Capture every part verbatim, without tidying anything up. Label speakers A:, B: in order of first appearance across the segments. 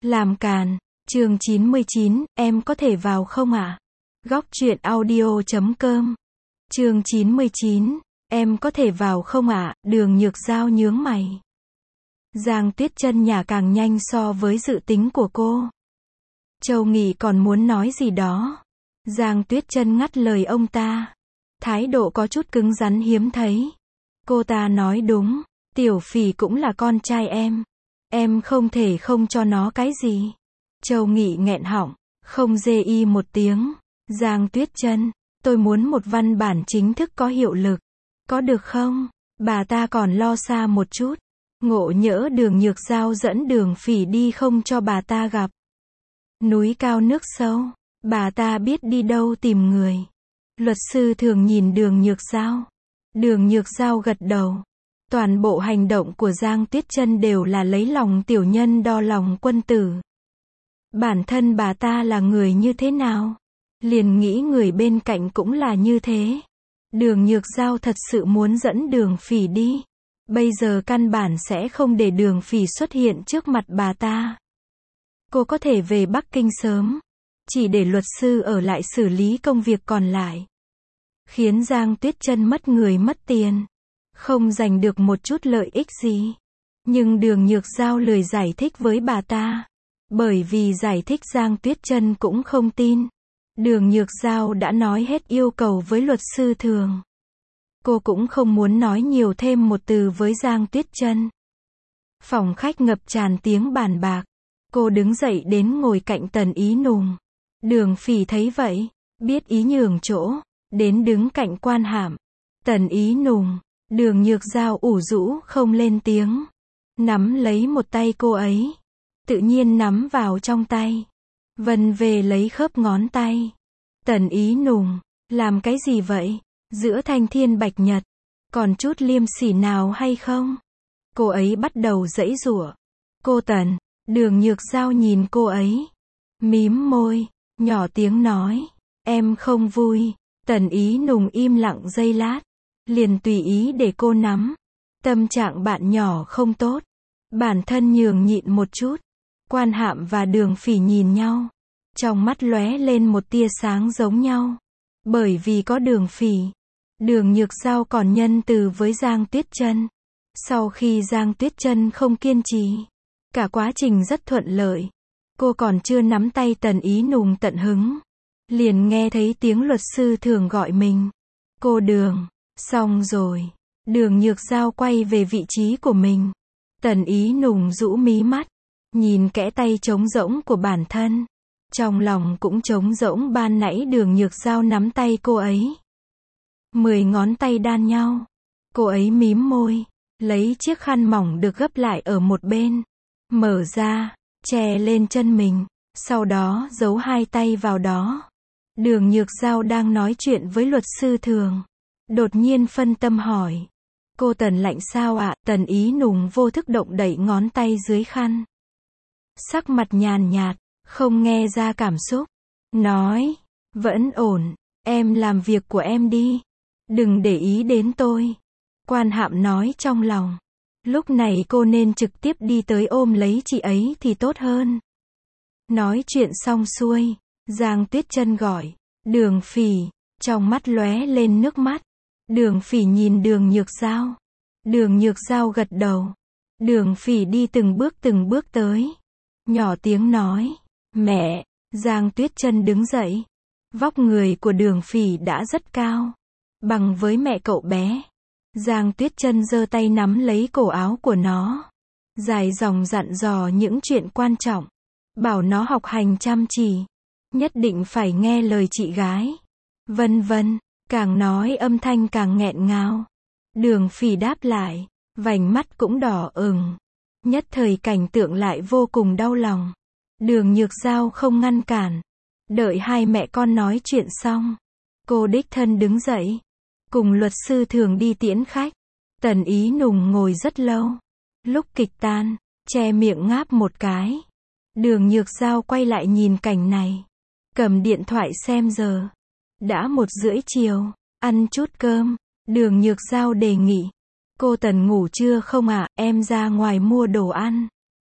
A: Làm càn. Chương chín mươi chín, em có thể vào không ạ? Góc truyện audio chấm com. Chương chín mươi chín, em có thể vào không ạ? Đường Nhược Giao nhướng mày. Giang Tuyết Chân nhả càng nhanh so với dự tính của cô. Châu Nghị còn muốn nói gì đó. Giang Tuyết Chân ngắt lời ông ta. Thái độ có chút cứng rắn hiếm thấy. Cô ta nói đúng, Tiểu Phỉ cũng là con trai em. Em không thể không cho nó cái gì. Châu Nghị nghẹn họng, không dê y một tiếng. Giang Tuyết Chân, tôi muốn một văn bản chính thức có hiệu lực. Có được không? Bà ta còn lo xa một chút. Ngộ nhỡ Đường Nhược Giao dẫn Đường Phỉ đi không cho bà ta gặp. Núi cao nước sâu, bà ta biết đi đâu tìm người. Luật sư thường nhìn Đường Nhược Giao. Đường Nhược Giao gật đầu. Toàn bộ hành động của Giang Tuyết Chân đều là lấy lòng tiểu nhân đo lòng quân tử. Bản thân bà ta là người như thế nào? Liền nghĩ người bên cạnh cũng là như thế. Đường Nhược Giao thật sự muốn dẫn Đường Phỉ đi. Bây giờ căn bản sẽ không để Đường Phỉ xuất hiện trước mặt bà ta. Cô có thể về Bắc Kinh sớm. Chỉ để luật sư ở lại xử lý công việc còn lại. Khiến Giang Tuyết Chân mất người mất tiền. Không giành được một chút lợi ích gì. Nhưng Đường Nhược Giao lười giải thích với bà ta. Bởi vì giải thích Giang Tuyết Chân cũng không tin. Đường Nhược Giao đã nói hết yêu cầu với luật sư thường. Cô cũng không muốn nói nhiều thêm một từ với Giang Tuyết Chân. Phòng khách ngập tràn tiếng bàn bạc. Cô đứng dậy đến ngồi cạnh Tần Ý Nùng. Đường Phỉ thấy vậy, biết ý nhường chỗ, đến đứng cạnh Quan Hạm. Tần Ý Nùng, Đường Nhược Giao ủ rũ không lên tiếng. Nắm lấy một tay cô ấy. Tự nhiên nắm vào trong tay. Vân về lấy khớp ngón tay. Tần Ý Nùng, làm cái gì vậy? Giữa thanh thiên bạch nhật, còn chút liêm sỉ nào hay không? Cô ấy bắt đầu giãy giụa. Cô Tần, Đường Nhược Giao nhìn cô ấy. Mím môi, nhỏ tiếng nói. Em không vui. Tần Ý Nùng im lặng giây lát. Liền tùy ý để cô nắm. Tâm trạng bạn nhỏ không tốt. Bản thân nhường nhịn một chút. Quan Hạm và Đường Phỉ nhìn nhau. Trong mắt lóe lên một tia sáng giống nhau. Bởi vì có Đường Phỉ. Đường Nhược Giao còn nhân từ với Giang Tuyết Chân. Sau khi Giang Tuyết Chân không kiên trì. Cả quá trình rất thuận lợi. Cô còn chưa nắm tay Tần Ý Nùng tận hứng. Liền nghe thấy tiếng luật sư thường gọi mình. Cô Đường. Xong rồi. Đường Nhược Giao quay về vị trí của mình. Tần Ý Nùng rũ mí mắt. Nhìn kẽ tay trống rỗng của bản thân. Trong lòng cũng trống rỗng ban nãy Đường Nhược Giao nắm tay cô ấy. Mười ngón tay đan nhau. Cô ấy mím môi. Lấy chiếc khăn mỏng được gấp lại ở một bên. Mở ra. Chè lên chân mình. Sau đó giấu hai tay vào đó. Đường Nhược Giao đang nói chuyện với luật sư thường. Đột nhiên phân tâm hỏi. Cô Tần lạnh sao ạ? Tần Ý Nùng vô thức động đẩy ngón tay dưới khăn. Sắc mặt nhàn nhạt, không nghe ra cảm xúc. Nói, vẫn ổn, em làm việc của em đi. Đừng để ý đến tôi. Quan Hạm nói trong lòng. Lúc này cô nên trực tiếp đi tới ôm lấy chị ấy thì tốt hơn. Nói chuyện xong xuôi, Giang Tuyết Chân gọi. Đường Phỉ, trong mắt lóe lên nước mắt. Đường Phỉ nhìn Đường Nhược Giao. Đường Nhược Giao gật đầu. Đường Phỉ đi từng bước từng bước tới. Nhỏ tiếng nói. Mẹ. Giang Tuyết Chân đứng dậy. Vóc người của Đường Phỉ đã rất cao. Bằng với mẹ cậu bé. Giang Tuyết Chân giơ tay nắm lấy cổ áo của nó. Dài dòng dặn dò những chuyện quan trọng. Bảo nó học hành chăm chỉ. Nhất định phải nghe lời chị gái. Vân vân. Càng nói âm thanh càng nghẹn ngào. Đường Phỉ đáp lại. Vành mắt cũng đỏ ửng. Nhất thời cảnh tượng lại vô cùng đau lòng. Đường Nhược Giao không ngăn cản. Đợi hai mẹ con nói chuyện xong. Cô đích thân đứng dậy. Cùng luật sư thường đi tiễn khách. Tần Ý Nùng ngồi rất lâu. Lúc kịch tan, che miệng ngáp một cái. Đường Nhược Giao quay lại nhìn cảnh này. Cầm điện thoại xem giờ. Đã một rưỡi chiều. Ăn chút cơm. Đường Nhược Giao đề nghị. Cô Tần ngủ chưa không ạ? Em ra ngoài mua đồ ăn.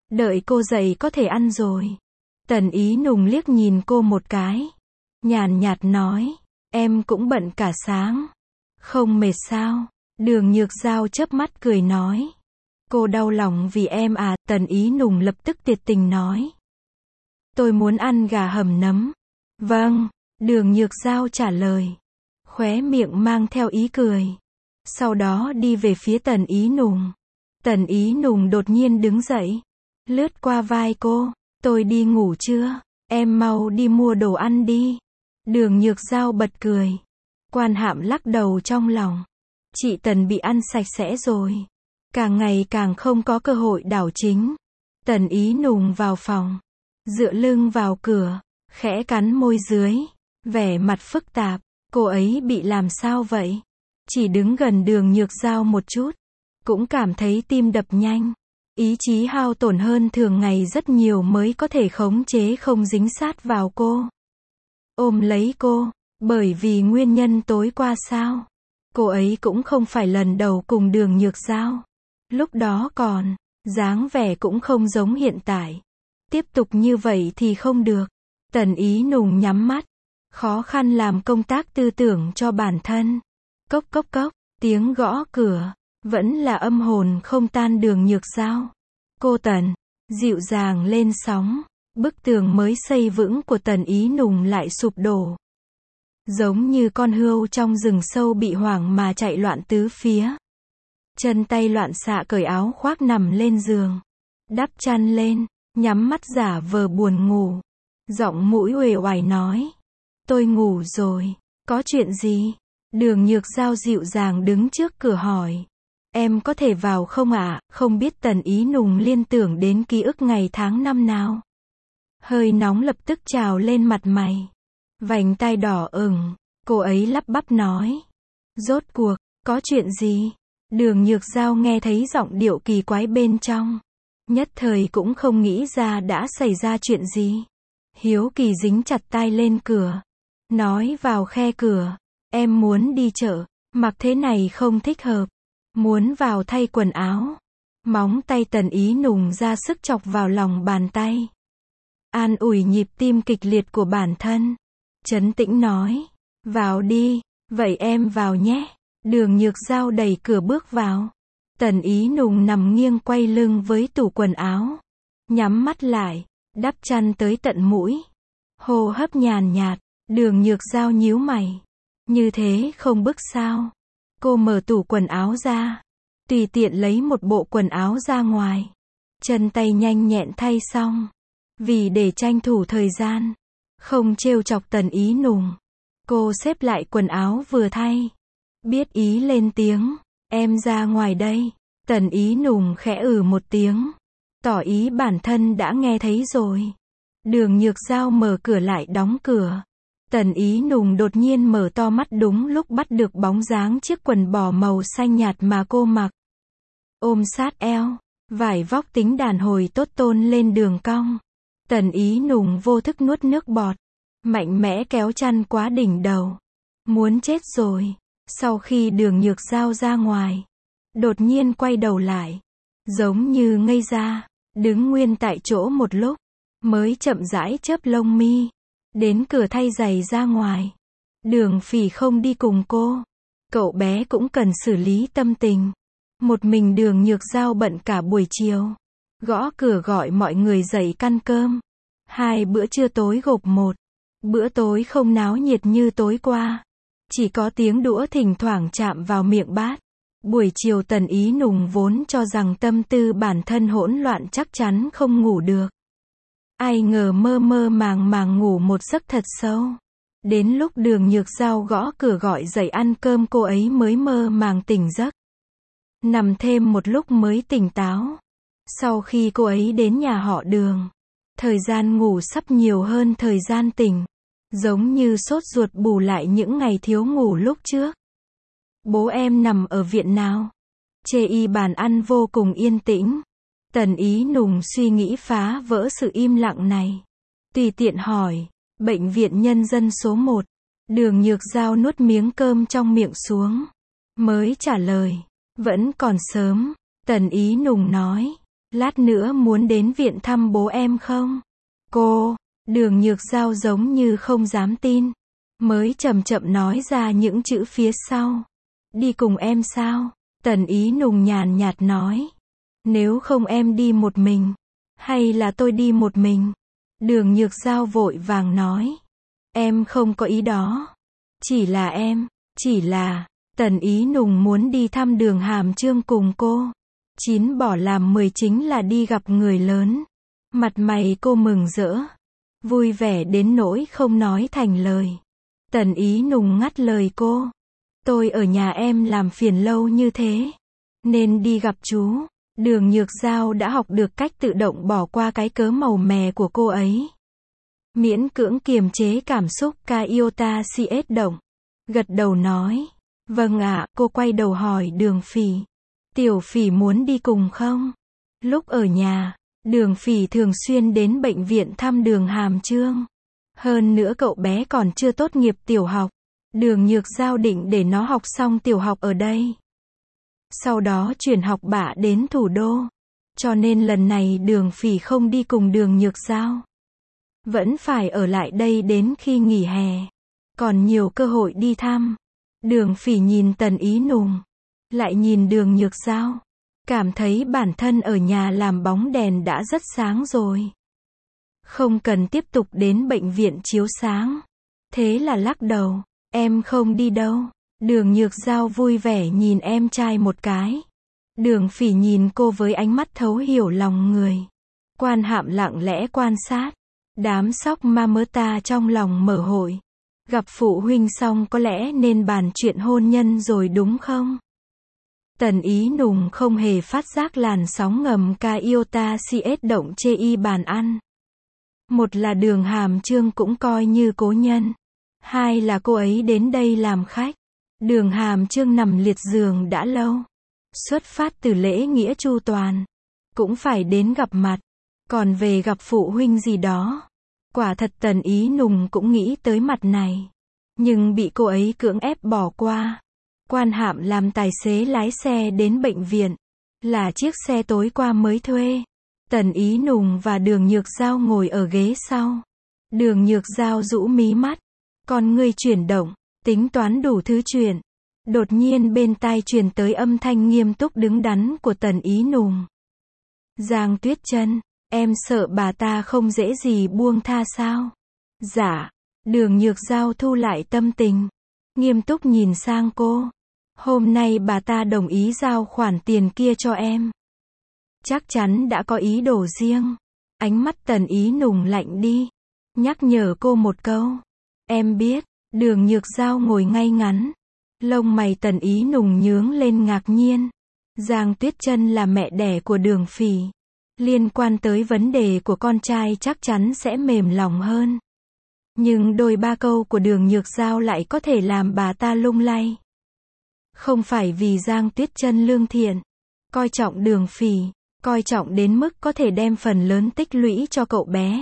A: Đợi cô dậy có thể ăn rồi. Tần Ý Nùng liếc nhìn cô một cái. Nhàn nhạt nói, em cũng bận cả sáng. Không mệt sao? Đường Nhược Giao chớp mắt cười nói. Cô đau lòng vì em à? Tần Ý Nùng lập tức tuyệt tình nói. Tôi muốn ăn gà hầm nấm. Vâng, Đường Nhược Giao trả lời. Khóe miệng mang theo ý cười. Sau đó đi về phía Tần Ý Nùng. Tần Ý Nùng đột nhiên đứng dậy. Lướt qua vai cô. Tôi đi ngủ chưa? Em mau đi mua đồ ăn đi. Đường Nhược Giao bật cười. Quan Hạm lắc đầu trong lòng. Chị Tần bị ăn sạch sẽ rồi. Càng ngày càng không có cơ hội đảo chính. Tần Ý Nùng vào phòng. Dựa lưng vào cửa. Khẽ cắn môi dưới. Vẻ mặt phức tạp. Cô ấy bị làm sao vậy? Chỉ đứng gần Đường Nhược Giao một chút. Cũng cảm thấy tim đập nhanh. Ý chí hao tổn hơn thường ngày rất nhiều mới có thể khống chế không dính sát vào cô. Ôm lấy cô. Bởi vì nguyên nhân tối qua sao? Cô ấy cũng không phải lần đầu cùng Đường Nhược Giao. Lúc đó còn, dáng vẻ cũng không giống hiện tại. Tiếp tục như vậy thì không được. Tần Ý Nùng nhắm mắt. Khó khăn làm công tác tư tưởng cho bản thân. Cốc cốc cốc, tiếng gõ cửa. Vẫn là âm hồn không tan Đường Nhược Giao. Cô Tần, dịu dàng lên sóng. Bức tường mới xây vững của Tần Ý Nùng lại sụp đổ. Giống như con hươu trong rừng sâu bị hoảng mà chạy loạn tứ phía. Chân tay loạn xạ cởi áo khoác nằm lên giường. Đắp chăn lên, nhắm mắt giả vờ buồn ngủ. Giọng mũi uể oải nói. Tôi ngủ rồi, có chuyện gì? Đường Nhược Giao dịu dàng đứng trước cửa hỏi. Em có thể vào không ạ? Không biết Tần Ý Nùng liên tưởng đến ký ức ngày tháng năm nào. Hơi nóng lập tức trào lên mặt mày. Vành tai đỏ ửng, cô ấy lắp bắp nói. Rốt cuộc, có chuyện gì? Đường Nhược Giao nghe thấy giọng điệu kỳ quái bên trong. Nhất thời cũng không nghĩ ra đã xảy ra chuyện gì. Hiếu kỳ dính chặt tai lên cửa. Nói vào khe cửa. Em muốn đi chợ, mặc thế này không thích hợp. Muốn vào thay quần áo. Móng tay Tần Ý Nùng ra sức chọc vào lòng bàn tay. An ủi nhịp tim kịch liệt của bản thân. Trấn tĩnh nói. Vào đi, vậy em vào nhé. Đường Nhược Giao đẩy cửa bước vào. Tần Ý Nùng nằm nghiêng quay lưng với tủ quần áo. Nhắm mắt lại, đắp chăn tới tận mũi. Hô hấp nhàn nhạt, Đường Nhược Giao nhíu mày. Như thế không bức sao? Cô mở tủ quần áo ra. Tùy tiện lấy một bộ quần áo ra ngoài. Chân tay nhanh nhẹn thay xong. Vì để tranh thủ thời gian. Không trêu chọc Tần Ý Nùng. Cô xếp lại quần áo vừa thay. Biết ý lên tiếng. Em ra ngoài đây. Tần Ý Nùng khẽ ừ một tiếng. Tỏ ý bản thân đã nghe thấy rồi. Đường Nhược Giao mở cửa lại đóng cửa. Tần Ý Nùng đột nhiên mở to mắt đúng lúc bắt được bóng dáng chiếc quần bò màu xanh nhạt mà cô mặc. Ôm sát eo, vải vóc tính đàn hồi tốt tôn lên đường cong. Tần Ý Nùng vô thức nuốt nước bọt. Mạnh mẽ kéo chăn quá đỉnh đầu. Muốn chết rồi. Sau khi Đường Nhược Giao ra ngoài. Đột nhiên quay đầu lại. Giống như ngây ra. Đứng nguyên tại chỗ một lúc. Mới chậm rãi chớp lông mi. Đến cửa thay giày ra ngoài. Đường Phỉ không đi cùng cô. Cậu bé cũng cần xử lý tâm tình. Một mình Đường Nhược Giao bận cả buổi chiều. Gõ cửa gọi mọi người dậy ăn cơm. Hai bữa trưa tối gộp một. Bữa tối không náo nhiệt như tối qua. Chỉ có tiếng đũa thỉnh thoảng chạm vào miệng bát. Buổi chiều Tần Ý Nùng vốn cho rằng tâm tư bản thân hỗn loạn chắc chắn không ngủ được. Ai ngờ mơ mơ màng màng ngủ một giấc thật sâu. Đến lúc Đường Nhược Giao gõ cửa gọi dậy ăn cơm cô ấy mới mơ màng tỉnh giấc. Nằm thêm một lúc mới tỉnh táo. Sau khi cô ấy đến nhà họ Đường, thời gian ngủ sắp nhiều hơn thời gian tỉnh. Giống như sốt ruột bù lại những ngày thiếu ngủ lúc trước. Bố em nằm ở viện nào? Chê y bàn ăn vô cùng yên tĩnh. Tần Ý Nùng suy nghĩ phá vỡ sự im lặng này. Tùy tiện hỏi. Bệnh viện nhân dân số một. Đường Nhược Giao nuốt miếng cơm trong miệng xuống. Mới trả lời. Vẫn còn sớm. Tần Ý Nùng nói. Lát nữa muốn đến viện thăm bố em không? Cô, Đường Nhược Giao giống như không dám tin. Mới chậm chậm nói ra những chữ phía sau. Đi cùng em sao? Tần Ý Nùng nhàn nhạt nói. Nếu không em đi một mình. Hay là tôi đi một mình? Đường Nhược Giao vội vàng nói. Em không có ý đó. Chỉ là em, chỉ là, Tần Ý Nùng muốn đi thăm Đường Hàm Chương cùng cô. Chín bỏ làm mười chính là đi gặp người lớn. Mặt mày cô mừng rỡ. Vui vẻ đến nỗi không nói thành lời. Tần Ý Nùng ngắt lời cô. Tôi ở nhà em làm phiền lâu như thế. Nên đi gặp chú. Đường Nhược Giao đã học được cách tự động bỏ qua cái cớ màu mè của cô ấy. Miễn cưỡng kiềm chế cảm xúc Kaiota siết động. Gật đầu nói. Vâng ạ, cô quay đầu hỏi Đường Phỉ. Tiểu Phỉ muốn đi cùng không? Lúc ở nhà, Đường Phỉ thường xuyên đến bệnh viện thăm Đường Hàm Chương. Hơn nữa cậu bé còn chưa tốt nghiệp tiểu học. Đường Nhược Giao định để nó học xong tiểu học ở đây. Sau đó chuyển học bạ đến thủ đô. Cho nên lần này Đường Phỉ không đi cùng Đường Nhược Giao. Vẫn phải ở lại đây đến khi nghỉ hè. Còn nhiều cơ hội đi thăm. Đường Phỉ nhìn Tần Ý Nùng. Lại nhìn Đường Nhược Giao. Cảm thấy bản thân ở nhà làm bóng đèn đã rất sáng rồi. Không cần tiếp tục đến bệnh viện chiếu sáng. Thế là lắc đầu. Em không đi đâu. Đường Nhược Giao vui vẻ nhìn em trai một cái. Đường Phỉ nhìn cô với ánh mắt thấu hiểu lòng người. Quan Hạm lặng lẽ quan sát. Đám sóc ma mớ ta trong lòng mở hội. Gặp phụ huynh xong có lẽ nên bàn chuyện hôn nhân rồi đúng không? Tần Ý Nùng không hề phát giác làn sóng ngầm Kaiota siết động chê y bàn ăn. Một là Đường Hàm Chương cũng coi như cố nhân. Hai là cô ấy đến đây làm khách. Đường Hàm Chương nằm liệt giường đã lâu. Xuất phát từ lễ nghĩa chu toàn. Cũng phải đến gặp mặt. Còn về gặp phụ huynh gì đó. Quả thật Tần Ý Nùng cũng nghĩ tới mặt này. Nhưng bị cô ấy cưỡng ép bỏ qua. Quan Hạm làm tài xế lái xe đến bệnh viện. Là chiếc xe tối qua mới thuê. Tần Ý Nùng và Đường Nhược Giao ngồi ở ghế sau. Đường Nhược Giao rũ mí mắt. Con ngươi chuyển động. Tính toán đủ thứ chuyện. Đột nhiên bên tai truyền tới âm thanh nghiêm túc đứng đắn của Tần Ý Nùng. Giang Tuyết Chân, em sợ bà ta không dễ gì buông tha sao? Dạ. Đường Nhược Giao thu lại tâm tình. Nghiêm túc nhìn sang cô. Hôm nay bà ta đồng ý giao khoản tiền kia cho em. Chắc chắn đã có ý đồ riêng. Ánh mắt Tần Ý Nùng lạnh đi. Nhắc nhở cô một câu. Em biết. Đường Nhược Giao ngồi ngay ngắn. Lông mày Tần Ý Nùng nhướng lên ngạc nhiên. Giang Tuyết Chân là mẹ đẻ của Đường Phỉ. Liên quan tới vấn đề của con trai chắc chắn sẽ mềm lòng hơn. Nhưng đôi ba câu của Đường Nhược Giao lại có thể làm bà ta lung lay. Không phải vì Giang Tuyết Chân lương thiện, coi trọng Đường Phỉ, coi trọng đến mức có thể đem phần lớn tích lũy cho cậu bé.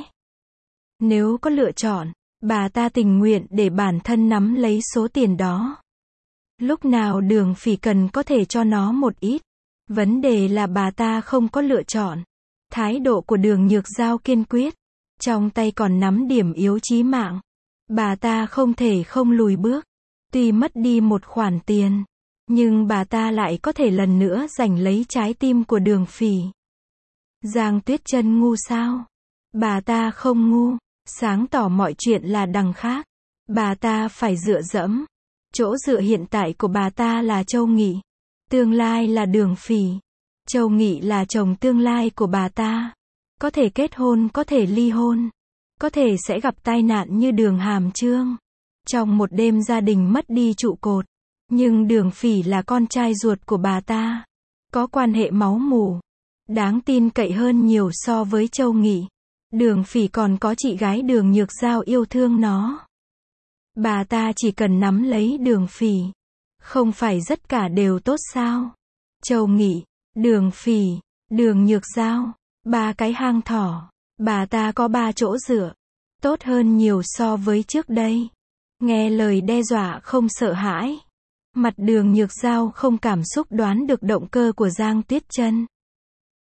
A: Nếu có lựa chọn, bà ta tình nguyện để bản thân nắm lấy số tiền đó. Lúc nào Đường Phỉ cần có thể cho nó một ít. Vấn đề là bà ta không có lựa chọn. Thái độ của Đường Nhược Giao kiên quyết. Trong tay còn nắm điểm yếu chí mạng. Bà ta không thể không lùi bước. Tuy mất đi một khoản tiền, nhưng bà ta lại có thể lần nữa giành lấy trái tim của Đường Phỉ. Giang Tuyết Chân ngu sao? Bà ta không ngu. Sáng tỏ mọi chuyện là đằng khác. Bà ta phải dựa dẫm. Chỗ dựa hiện tại của bà ta là Châu Nghị. Tương lai là Đường Phỉ. Châu Nghị là chồng tương lai của bà ta. Có thể kết hôn, có thể ly hôn. Có thể sẽ gặp tai nạn như Đường Hàm Chương. Trong một đêm gia đình mất đi trụ cột. Nhưng Đường Phỉ là con trai ruột của bà ta. Có quan hệ máu mủ. Đáng tin cậy hơn nhiều so với Châu Nghị. Đường Phỉ còn có chị gái Đường Nhược Giao yêu thương nó. Bà ta chỉ cần nắm lấy Đường Phỉ. Không phải tất cả đều tốt sao? Châu Nghị, Đường Phỉ, Đường Nhược Giao. Ba cái hang thỏ. Bà ta có ba chỗ dựa. Tốt hơn nhiều so với trước đây. Nghe lời đe dọa không sợ hãi. Mặt Đường Nhược Giao không cảm xúc đoán được động cơ của Giang Tuyết Chân.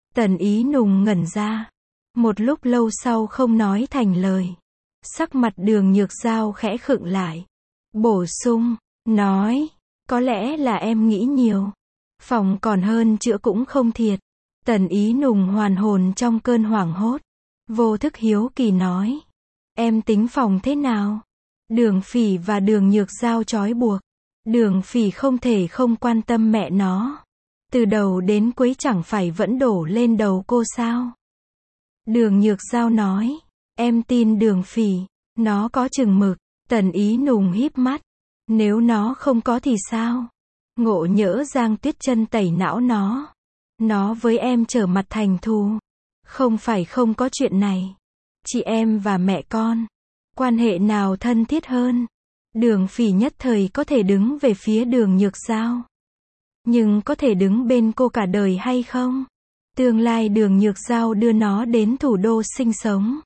A: Tần Ý Nùng ngẩn ra. Một lúc lâu sau không nói thành lời. Sắc mặt Đường Nhược Giao khẽ khựng lại. Bổ sung, nói, có lẽ là em nghĩ nhiều. Phòng còn hơn chữa cũng không thiệt. Tần Ý Nùng hoàn hồn trong cơn hoảng hốt. Vô thức hiếu kỳ nói. Em tính phòng thế nào? Đường Phỉ và Đường Nhược Giao trói buộc. Đường Phỉ không thể không quan tâm mẹ nó. Từ đầu đến cuối chẳng phải vẫn đổ lên đầu cô sao? Đường Nhược Giao nói. Em tin Đường Phỉ. Nó có chừng mực. Tần Ý Nùng híp mắt. Nếu nó không có thì sao? Ngộ nhỡ Giang Tuyết Chân tẩy não nó. Nó với em trở mặt thành thù. Không phải không có chuyện này. Chị em và mẹ con. Quan hệ nào thân thiết hơn? Đường Phỉ nhất thời có thể đứng về phía Đường Nhược Giao. Nhưng có thể đứng bên cô cả đời hay không? Tương lai Đường Nhược Giao đưa nó đến thủ đô sinh sống.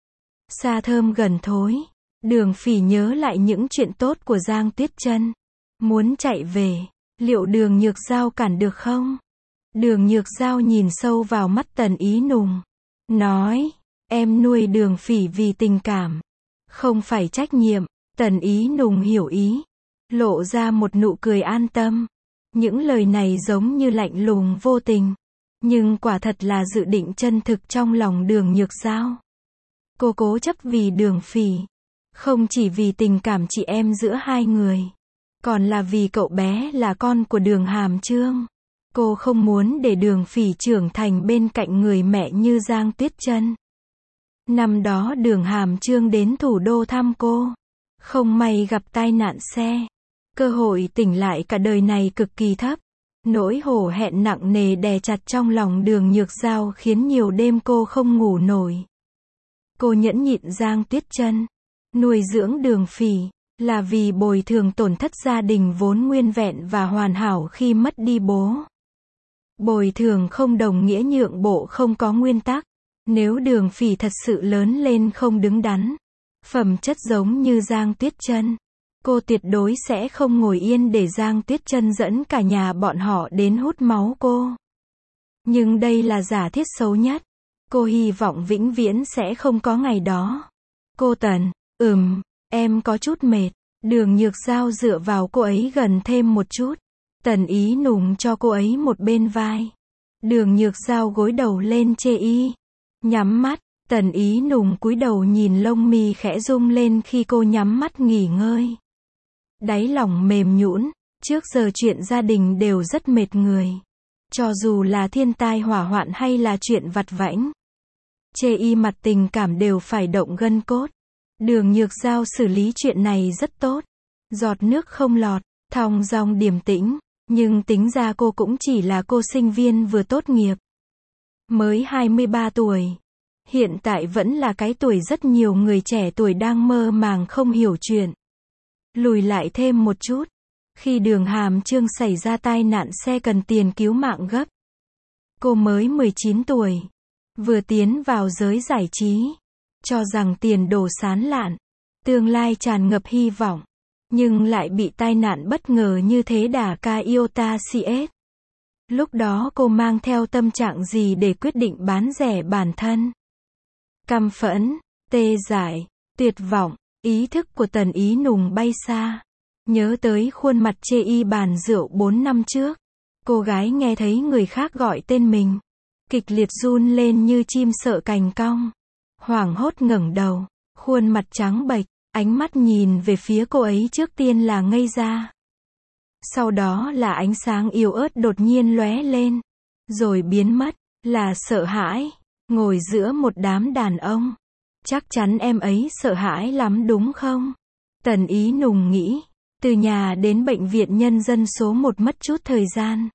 A: Xa thơm gần thối. Đường Phỉ nhớ lại những chuyện tốt của Giang Tuyết Chân. Muốn chạy về. Liệu Đường Nhược Giao cản được không? Đường Nhược Giao nhìn sâu vào mắt Tần Ý Nùng. Nói. Em nuôi Đường Phỉ vì tình cảm. Không phải trách nhiệm. Tần Ý Nùng hiểu ý. Lộ ra một nụ cười an tâm. Những lời này giống như lạnh lùng vô tình. Nhưng quả thật là dự định chân thực trong lòng Đường Nhược Giao. Cô cố chấp vì Đường Phỉ. Không chỉ vì tình cảm chị em giữa hai người. Còn là vì cậu bé là con của Đường Hàm Chương. Cô không muốn để Đường Phỉ trưởng thành bên cạnh người mẹ như Giang Tuyết Chân. Năm đó Đường Hàm Chương đến thủ đô thăm cô. Không may gặp tai nạn xe. Cơ hội tỉnh lại cả đời này cực kỳ thấp. Nỗi hổ hẹn nặng nề đè chặt trong lòng Đường Nhược Giao khiến nhiều đêm cô không ngủ nổi. Cô nhẫn nhịn Giang Tuyết Chân. Nuôi dưỡng Đường Phỉ. Là vì bồi thường tổn thất gia đình vốn nguyên vẹn và hoàn hảo khi mất đi bố. Bồi thường không đồng nghĩa nhượng bộ không có nguyên tắc. Nếu Đường Phỉ thật sự lớn lên không đứng đắn, phẩm chất giống như Giang Tuyết Chân, cô tuyệt đối sẽ không ngồi yên để Giang Tuyết Chân dẫn cả nhà bọn họ đến hút máu cô. Nhưng đây là giả thiết xấu nhất. Cô hy vọng vĩnh viễn sẽ không có ngày đó. Cô Tần, ừm, em có chút mệt. Đường Nhược Giao dựa vào cô ấy gần thêm một chút. Tần Ý Nùng cho cô ấy một bên vai. Đường Nhược Giao gối đầu lên chê y. Nhắm mắt. Tần Ý Nùng cúi đầu nhìn lông mi khẽ rung lên khi cô nhắm mắt nghỉ ngơi. Đáy lòng mềm nhũn. Trước giờ chuyện gia đình đều rất mệt người. Cho dù là thiên tai hỏa hoạn hay là chuyện vặt vãnh. Chê y mặt tình cảm đều phải động gân cốt. Đường Nhược Giao xử lý chuyện này rất tốt. Giọt nước không lọt, thong dong điềm tĩnh. Nhưng tính ra cô cũng chỉ là cô sinh viên vừa tốt nghiệp. Mới hai mươi ba tuổi. Hiện tại vẫn là cái tuổi rất nhiều người trẻ tuổi đang mơ màng không hiểu chuyện. Lùi lại thêm một chút. Khi Đường Hàm Chương xảy ra tai nạn xe cần tiền cứu mạng gấp. Cô mới mười chín tuổi. Vừa tiến vào giới giải trí. Cho rằng tiền đồ sáng lạn. Tương lai tràn ngập hy vọng. Nhưng lại bị tai nạn bất ngờ như thế đả ca iota xê ét. Lúc đó cô mang theo tâm trạng gì để quyết định bán rẻ bản thân? Căm phẫn, tê dại, tuyệt vọng, ý thức của Tần Ý Nùng bay xa. Nhớ tới khuôn mặt chê y bàn rượu bốn năm trước. Cô gái nghe thấy người khác gọi tên mình. Kịch liệt run lên như chim sợ cành cong. Hoảng hốt ngẩng đầu, khuôn mặt trắng bệch, ánh mắt nhìn về phía cô ấy trước tiên là ngây ra. Sau đó là ánh sáng yếu ớt đột nhiên lóe lên, rồi biến mất, là sợ hãi, ngồi giữa một đám đàn ông. Chắc chắn em ấy sợ hãi lắm đúng không? Tần Ý Nùng nghĩ, từ nhà đến bệnh viện nhân dân số một mất chút thời gian.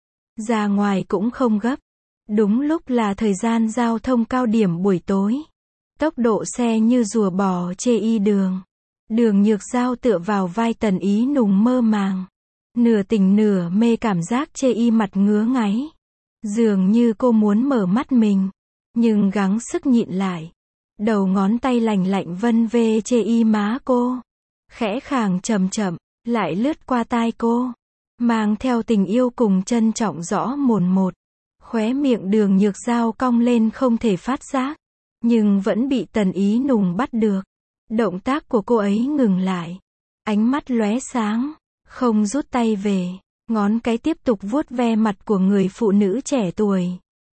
A: Ra ngoài cũng không gấp. Đúng lúc là thời gian giao thông cao điểm buổi tối. Tốc độ xe như rùa bò chê y đường. Đường Nhược Giao tựa vào vai Tần Ý Nùng mơ màng. Nửa tỉnh nửa mê cảm giác chê y mặt ngứa ngáy. Dường như cô muốn mở mắt mình. Nhưng gắng sức nhịn lại. Đầu ngón tay lành lạnh vân vê chê y má cô. Khẽ khàng chậm chậm, lại lướt qua tai cô. Mang theo tình yêu cùng trân trọng rõ mồn một. Khóe miệng Đường Nhược Giao cong lên không thể phát giác, nhưng vẫn bị Tần Ý Nùng bắt được. Động tác của cô ấy ngừng lại. Ánh mắt lóe sáng, không rút tay về, ngón cái tiếp tục vuốt ve mặt của người phụ nữ trẻ tuổi.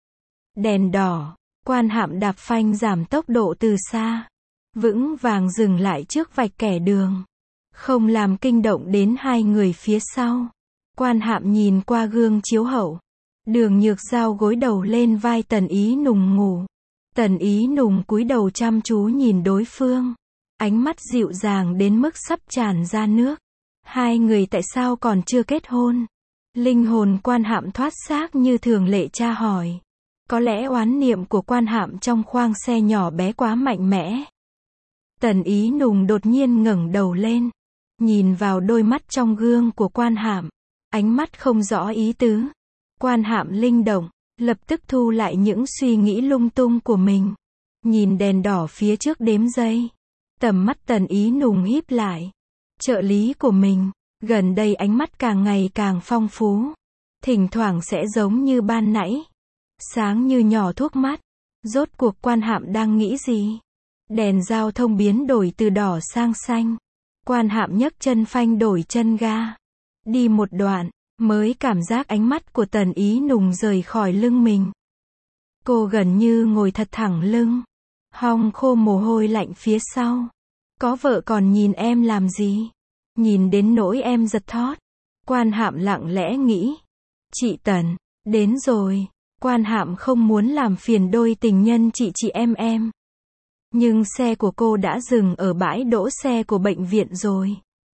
A: Đèn đỏ, Quan Hạm đạp phanh giảm tốc độ từ xa, vững vàng dừng lại trước vạch kẻ đường, không làm kinh động đến hai người phía sau. Quan Hạm nhìn qua gương chiếu hậu. Đường Nhược Giao gối đầu lên vai Tần Ý Nùng ngủ. Tần Ý Nùng cúi đầu chăm chú nhìn đối phương, ánh mắt dịu dàng đến mức sắp tràn ra nước. Hai người tại sao còn chưa kết hôn? Linh hồn Quan Hạm thoát xác như thường lệ tra hỏi. Có lẽ oán niệm của Quan Hạm trong khoang xe nhỏ bé quá mạnh mẽ. Tần Ý Nùng đột nhiên ngẩng đầu lên, nhìn vào đôi mắt trong gương của Quan Hạm, ánh mắt không rõ ý tứ. Quan Hạm linh động, lập tức thu lại những suy nghĩ lung tung của mình. Nhìn đèn đỏ phía trước đếm giây. Tầm mắt Tần Ý Nùng híp lại. Trợ lý của mình, gần đây ánh mắt càng ngày càng phong phú. Thỉnh thoảng sẽ giống như ban nãy, sáng như nhỏ thuốc mắt. Rốt cuộc Quan Hạm đang nghĩ gì? Đèn giao thông biến đổi từ đỏ sang xanh. Quan Hạm nhấc chân phanh đổi chân ga. Đi một đoạn, mới cảm giác ánh mắt của Tần Ý Nùng rời khỏi lưng mình. Cô gần như ngồi thật thẳng lưng, hong khô mồ hôi lạnh phía sau. Có vợ còn nhìn em làm gì? Nhìn đến nỗi em giật thót. Quan Hạm lặng lẽ nghĩ. Chị Tần, đến rồi. Quan Hạm không muốn làm phiền đôi tình nhân chị chị em em. Nhưng xe của cô đã dừng ở bãi đỗ xe của bệnh viện rồi.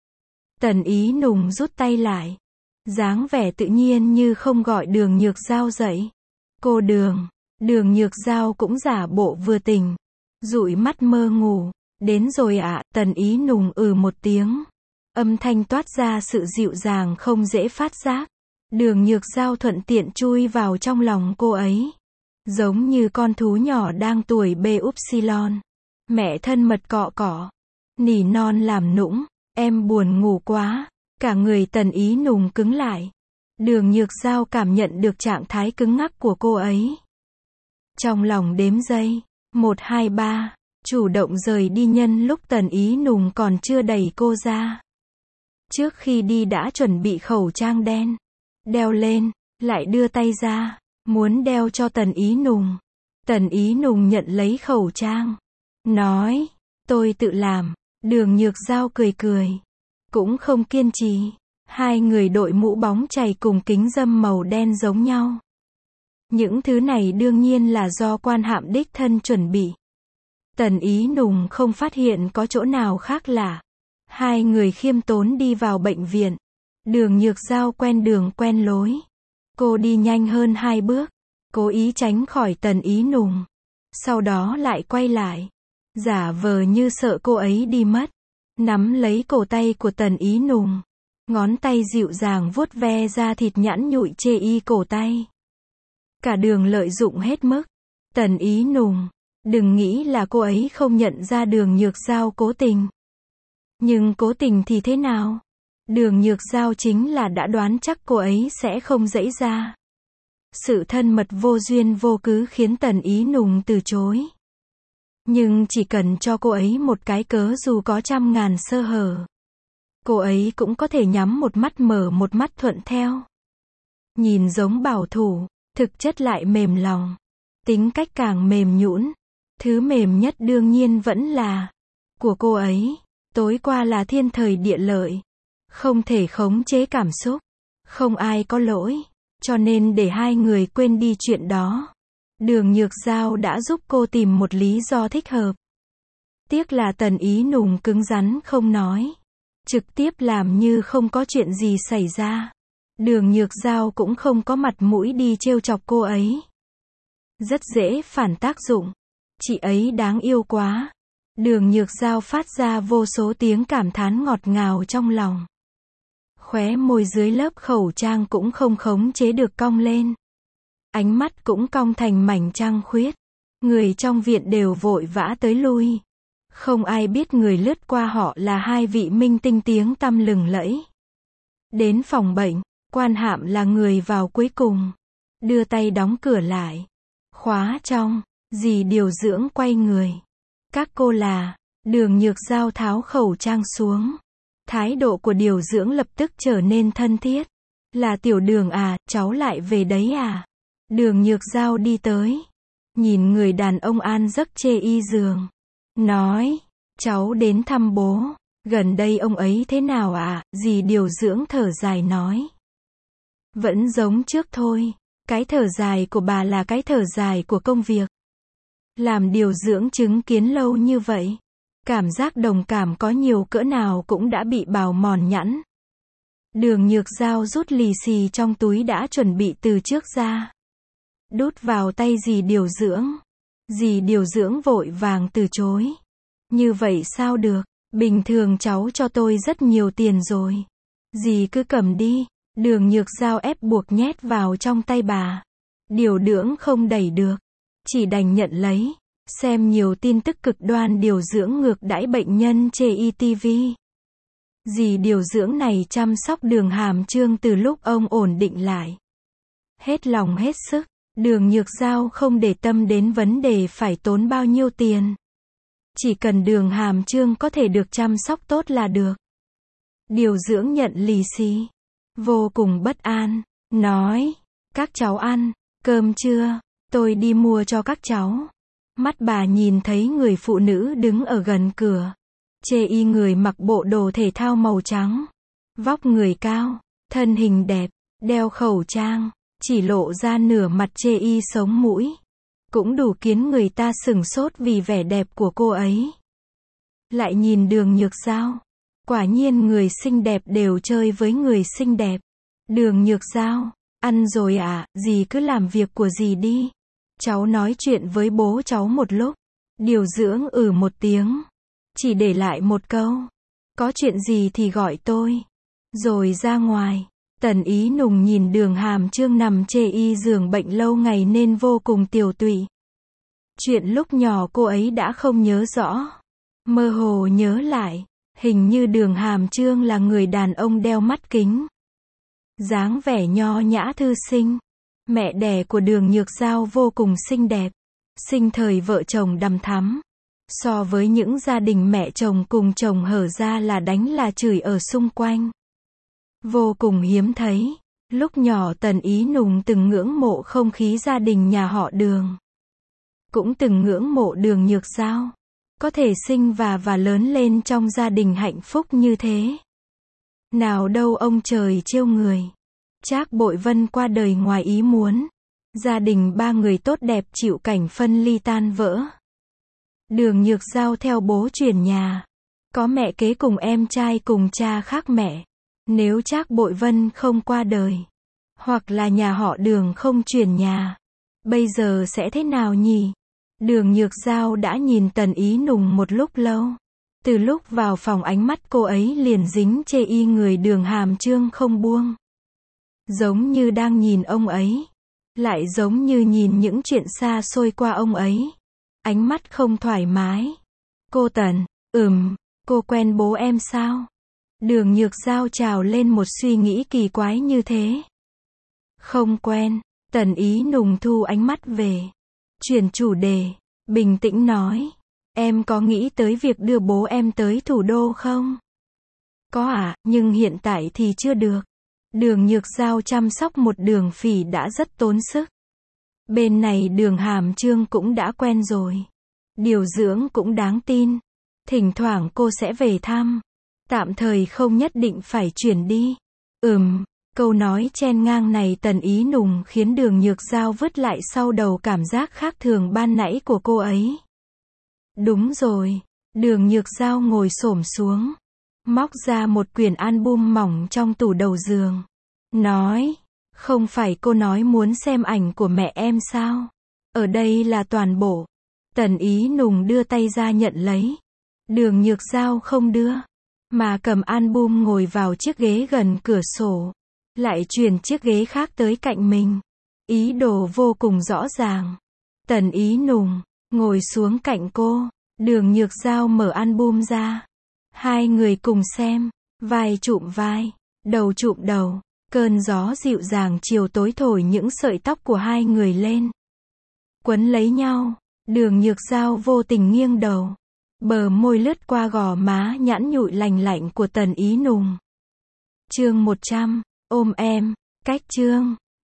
A: Tần Ý Nùng rút tay lại, dáng vẻ tự nhiên như không gọi Đường Nhược Giao dậy. Cô Đường, Đường Nhược Giao cũng giả bộ vừa tỉnh, dụi mắt mơ ngủ. Đến rồi ạ. À, Tần Ý Nùng ừ một tiếng. Âm thanh toát ra sự dịu dàng không dễ phát giác. Đường Nhược Giao thuận tiện chui vào trong lòng cô ấy, giống như con thú nhỏ đang tuổi bê upsilon. Mẹ thân mật cọ cọ, nỉ non làm nũng. Em buồn ngủ quá. Cả người Tần Ý Nùng cứng lại. Đường Nhược Giao cảm nhận được trạng thái cứng ngắc của cô ấy. Trong lòng đếm giây. Một hai ba. Chủ động rời đi nhân lúc Tần Ý Nùng còn chưa đẩy cô ra. Trước khi đi đã chuẩn bị khẩu trang đen. Đeo lên, lại đưa tay ra, muốn đeo cho Tần Ý Nùng. Tần Ý Nùng nhận lấy khẩu trang, nói, tôi tự làm. Đường Nhược Giao cười cười, cũng không kiên trì. Hai người đội mũ bóng chày cùng kính râm màu đen giống nhau. Những thứ này đương nhiên là do Quan Hạm đích thân chuẩn bị. Tần Ý Nùng không phát hiện có chỗ nào khác lạ. Hai người khiêm tốn đi vào bệnh viện. Đường Nhược Giao quen đường quen lối. Cô đi nhanh hơn hai bước, cố ý tránh khỏi Tần Ý Nùng. Sau đó lại quay lại, giả vờ như sợ cô ấy đi mất. Nắm lấy cổ tay của Tần Ý Nùng. Ngón tay dịu dàng vuốt ve da thịt nhẵn nhụi chê y cổ tay. Cả đường lợi dụng hết mức. Tần Ý Nùng, đừng nghĩ là cô ấy không nhận ra Đường Nhược Giao cố tình. Nhưng cố tình thì thế nào? Đường Nhược Giao chính là đã đoán chắc cô ấy sẽ không dãy ra. Sự thân mật vô duyên vô cớ khiến Tần Ý Nùng từ chối. Nhưng chỉ cần cho cô ấy một cái cớ dù có trăm ngàn sơ hở, cô ấy cũng có thể nhắm một mắt mở một mắt thuận theo. Nhìn giống bảo thủ, thực chất lại mềm lòng. Tính cách càng mềm nhũn. Thứ mềm nhất đương nhiên vẫn là của cô ấy. Tối qua là thiên thời địa lợi. Không thể khống chế cảm xúc. Không ai có lỗi. Cho nên để hai người quên đi chuyện đó. Đường Nhược Giao đã giúp cô tìm một lý do thích hợp. Tiếc là Tần Ý Nùng cứng rắn không nói. Trực tiếp làm như không có chuyện gì xảy ra. Đường Nhược Giao cũng không có mặt mũi đi trêu chọc cô ấy. Rất dễ phản tác dụng. Chị ấy đáng yêu quá. Đường Nhược Giao phát ra vô số tiếng cảm thán ngọt ngào trong lòng. Khóe môi dưới lớp khẩu trang cũng không khống chế được cong lên. Ánh mắt cũng cong thành mảnh trăng khuyết. Người trong viện đều vội vã tới lui. Không ai biết người lướt qua họ là hai vị minh tinh tiếng tăm lừng lẫy. Đến phòng bệnh, Quan Hạm là người vào cuối cùng. đưa tay đóng cửa lại. Khóa trong, dì điều dưỡng quay người. Các cô là, Đường Nhược Giao tháo khẩu trang xuống. Thái độ của điều dưỡng lập tức trở nên thân thiết. Là Tiểu Đường à, cháu lại về đấy à? Đường Nhược Giao đi tới. Nhìn người đàn ông an giấc chê y giường. Nói, cháu đến thăm bố. Gần đây ông ấy thế nào ạ? À? Dì điều dưỡng thở dài nói. Vẫn giống trước thôi. Cái thở dài của bà là cái thở dài của công việc. Làm điều dưỡng chứng kiến lâu như vậy. Cảm giác đồng cảm có nhiều cỡ nào cũng đã bị bào mòn nhẵn. Đường Nhược Giao rút lì xì trong túi đã chuẩn bị từ trước ra. Đút vào tay dì điều dưỡng. Dì điều dưỡng vội vàng từ chối. Như vậy sao được? Bình thường cháu cho tôi rất nhiều tiền rồi. Dì cứ cầm đi. Đường Nhược Giao ép buộc nhét vào trong tay bà. Điều dưỡng không đẩy được. Chỉ đành nhận lấy. Xem nhiều tin tức cực đoan điều dưỡng ngược đãi bệnh nhân chê y ti vi. Dì điều dưỡng này chăm sóc Đường Hàm Chương từ lúc ông ổn định lại. Hết lòng hết sức. Đường Nhược Giao không để tâm đến vấn đề phải tốn bao nhiêu tiền. Chỉ cần Đường Hàm Chương có thể được chăm sóc tốt là được. Điều dưỡng nhận lì xì. Vô cùng bất an. Nói, các cháu ăn cơm chưa? Tôi đi mua cho các cháu. Mắt bà nhìn thấy người phụ nữ đứng ở gần cửa. Chê y người mặc bộ đồ thể thao màu trắng. Vóc người cao, thân hình đẹp, đeo khẩu trang, chỉ lộ ra nửa mặt chê y sống mũi. Cũng đủ khiến người ta sửng sốt vì vẻ đẹp của cô ấy. Lại nhìn Đường Nhược Giao. Quả nhiên người xinh đẹp đều chơi với người xinh đẹp. Đường Nhược Giao, ăn rồi à, dì cứ làm việc của dì đi. Cháu nói chuyện với bố cháu một lúc. Điều dưỡng ừ một tiếng. Chỉ để lại một câu. Có chuyện gì thì gọi tôi. Rồi ra ngoài. Tần Ý Nùng nhìn Đường Hàm Chương nằm chê y giường bệnh lâu ngày nên vô cùng tiều tụy. Chuyện lúc nhỏ cô ấy đã không nhớ rõ. Mơ hồ nhớ lại. Hình như Đường Hàm Chương là người đàn ông đeo mắt kính. Dáng vẻ nho nhã thư sinh. Mẹ đẻ của Đường Nhược Giao vô cùng xinh đẹp. Sinh thời vợ chồng đằm thắm. So với những gia đình mẹ chồng cùng chồng hở ra là đánh là chửi ở xung quanh. Vô cùng hiếm thấy. Lúc nhỏ Tần Ý Nùng từng ngưỡng mộ không khí gia đình nhà họ Đường. Cũng từng ngưỡng mộ Đường Nhược Giao. Có thể sinh và và lớn lên trong gia đình hạnh phúc như thế. Nào đâu ông trời trêu người. Trác Bội Vân qua đời ngoài ý muốn. Gia đình ba người tốt đẹp chịu cảnh phân ly tan vỡ. Đường Nhược Giao theo bố chuyển nhà. Có mẹ kế cùng em trai cùng cha khác mẹ. Nếu Trác Bội Vân không qua đời. Hoặc là nhà họ Đường không chuyển nhà. Bây giờ sẽ thế nào nhỉ? Đường Nhược Giao đã nhìn Tần Ý Nùng một lúc lâu. Từ lúc vào phòng ánh mắt cô ấy liền dính chê y người Đường Hàm Chương không buông. Giống như đang nhìn ông ấy. Lại giống như nhìn những chuyện xa xôi qua ông ấy. Ánh mắt không thoải mái. Cô Tần, ừm, cô quen bố em sao? Đường Nhược Giao trào lên một suy nghĩ kỳ quái như thế. Không quen. Tần Ý Nùng thu ánh mắt về. Chuyển chủ đề. Bình tĩnh nói. Em có nghĩ tới việc đưa bố em tới thủ đô không? Có ạ, à, nhưng hiện tại thì chưa được. Đường Nhược Giao chăm sóc một Đường Phỉ đã rất tốn sức. Bên này Đường Hàm Chương cũng đã quen rồi. Điều dưỡng cũng đáng tin. Thỉnh thoảng cô sẽ về thăm. Tạm thời không nhất định phải chuyển đi. Ừm, câu nói chen ngang này Tần Ý Nùng khiến Đường Nhược Giao vứt lại sau đầu cảm giác khác thường ban nãy của cô ấy. Đúng rồi. Đường Nhược Giao ngồi xổm xuống. Móc ra một quyển album mỏng trong tủ đầu giường. Nói, không phải cô nói muốn xem ảnh của mẹ em sao? Ở đây là toàn bộ. Tần Ý Nùng đưa tay ra nhận lấy. Đường Nhược Giao không đưa. Mà cầm album ngồi vào chiếc ghế gần cửa sổ. Lại chuyển chiếc ghế khác tới cạnh mình. Ý đồ vô cùng rõ ràng. Tần Ý Nùng ngồi xuống cạnh cô. Đường Nhược Giao mở album ra. Hai người cùng xem. Vai chụm vai. Đầu chụm đầu. Cơn gió dịu dàng chiều tối thổi những sợi tóc của hai người lên. Quấn lấy nhau, Đường Nhược Giao vô tình nghiêng đầu. Bờ môi lướt qua gò má nhẵn nhụi lành lạnh của Tần Ý Nùng. Chương một trăm, ôm em, cách chương.